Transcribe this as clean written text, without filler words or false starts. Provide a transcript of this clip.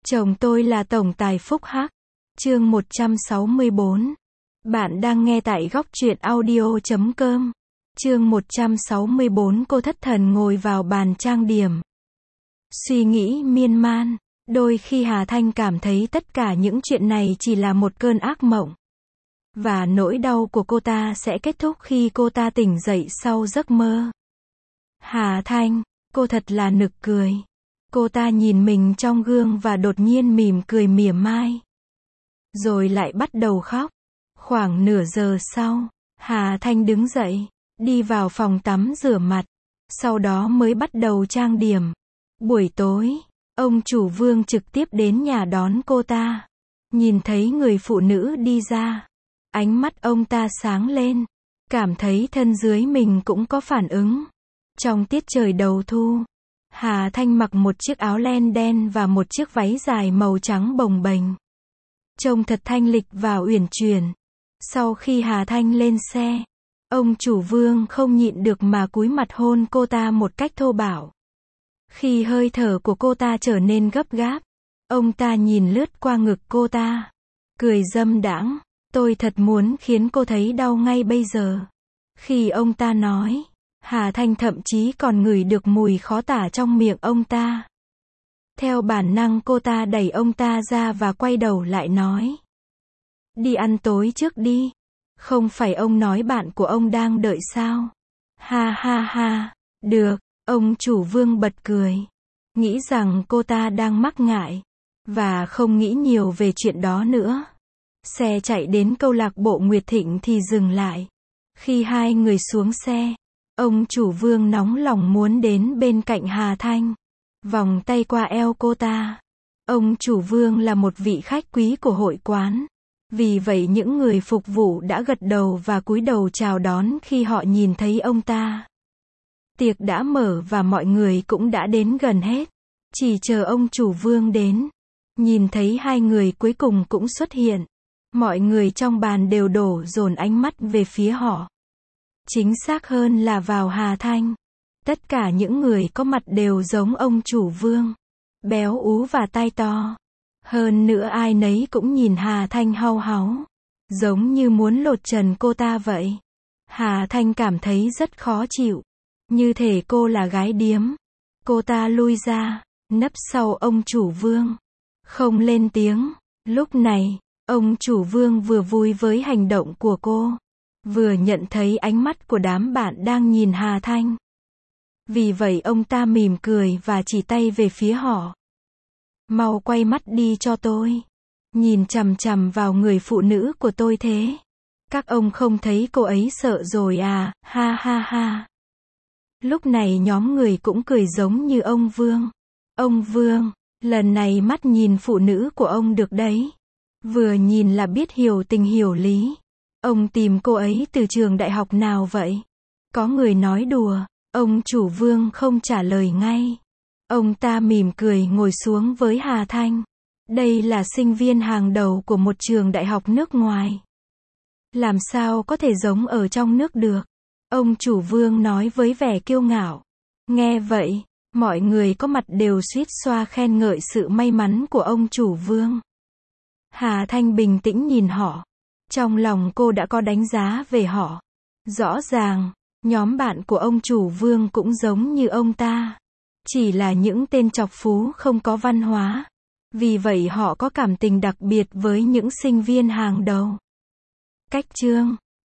Chồng tôi là tổng tài phúc hắc. Chương 164. Bạn đang nghe tại góc truyện audio.com. Chương 164. Cô thất thần ngồi vào bàn trang điểm. Suy nghĩ miên man. Đôi khi Hà Thanh cảm thấy tất cả những chuyện này chỉ là một cơn ác mộng. Và nỗi đau của cô ta sẽ kết thúc khi cô ta tỉnh dậy sau giấc mơ. Hà Thanh, cô thật là nực cười. Cô ta nhìn mình trong gương và đột nhiên mỉm cười mỉa mai. Rồi lại bắt đầu khóc. Khoảng nửa giờ sau, Hà Thanh đứng dậy, đi vào phòng tắm rửa mặt. Sau đó mới bắt đầu trang điểm. Buổi tối, ông chủ Vương trực tiếp đến nhà đón cô ta. Nhìn thấy người phụ nữ đi ra, ánh mắt ông ta sáng lên. Cảm thấy thân dưới mình cũng có phản ứng. Trong tiết trời đầu thu, Hà Thanh mặc một chiếc áo len đen và một chiếc váy dài màu trắng bồng bềnh. Trông thật thanh lịch và uyển chuyển. Sau khi Hà Thanh lên xe, ông chủ Vương không nhịn được mà cúi mặt hôn cô ta một cách thô bạo. Khi hơi thở của cô ta trở nên gấp gáp, ông ta nhìn lướt qua ngực cô ta, cười dâm đãng. Tôi thật muốn khiến cô thấy đau ngay bây giờ. Khi ông ta nói, Hà Thanh thậm chí còn ngửi được mùi khó tả trong miệng ông ta. Theo bản năng cô ta đẩy ông ta ra và quay đầu lại nói. Đi ăn tối trước đi. Không phải ông nói bạn của ông đang đợi sao? Ha ha ha. Được, ông chủ Vương bật cười. Nghĩ rằng cô ta đang mắc ngại. Và không nghĩ nhiều về chuyện đó nữa. Xe chạy đến câu lạc bộ Nguyệt Thịnh thì dừng lại. Khi hai người xuống xe, ông chủ Vương nóng lòng muốn đến bên cạnh Hà Thanh, vòng tay qua eo cô ta. Ông chủ Vương là một vị khách quý của hội quán. Vì vậy những người phục vụ đã gật đầu và cúi đầu chào đón khi họ nhìn thấy ông ta. Tiệc đã mở và mọi người cũng đã đến gần hết. Chỉ chờ ông chủ Vương đến. Nhìn thấy hai người cuối cùng cũng xuất hiện. Mọi người trong bàn đều đổ dồn ánh mắt về phía họ. Chính xác hơn là vào Hà Thanh. Tất cả những người có mặt đều giống ông chủ Vương. Béo ú và tai to. Hơn nữa ai nấy cũng nhìn Hà Thanh hau háu. Giống như muốn lột trần cô ta vậy. Hà Thanh cảm thấy rất khó chịu. Như thể cô là gái điếm. Cô ta lui ra, nấp sau ông chủ Vương. Không lên tiếng. Lúc này, ông chủ Vương vừa vui với hành động của cô, vừa nhận thấy ánh mắt của đám bạn đang nhìn Hà Thanh. Vì vậy ông ta mỉm cười và chỉ tay về phía họ. Mau quay mắt đi cho tôi. Nhìn chằm chằm vào người phụ nữ của tôi thế. Các ông không thấy cô ấy sợ rồi à, ha ha ha. Lúc này nhóm người cũng cười giống như ông Vương. Ông Vương, lần này mắt nhìn phụ nữ của ông được đấy. Vừa nhìn là biết hiểu tình hiểu lý. Ông tìm cô ấy từ trường đại học nào vậy? Có người nói đùa. Ông chủ Vương không trả lời ngay. Ông ta mỉm cười ngồi xuống với Hà Thanh. Đây là sinh viên hàng đầu của một trường đại học nước ngoài. Làm sao có thể giống ở trong nước được? Ông chủ Vương nói với vẻ kiêu ngạo. Nghe vậy, mọi người có mặt đều suýt xoa khen ngợi sự may mắn của ông chủ Vương. Hà Thanh bình tĩnh nhìn họ. Trong lòng cô đã có đánh giá về họ. Rõ ràng, nhóm bạn của ông chủ Vương cũng giống như ông ta. Chỉ là những tên chọc phú không có văn hóa. Vì vậy họ có cảm tình đặc biệt với những sinh viên hàng đầu. Cách chương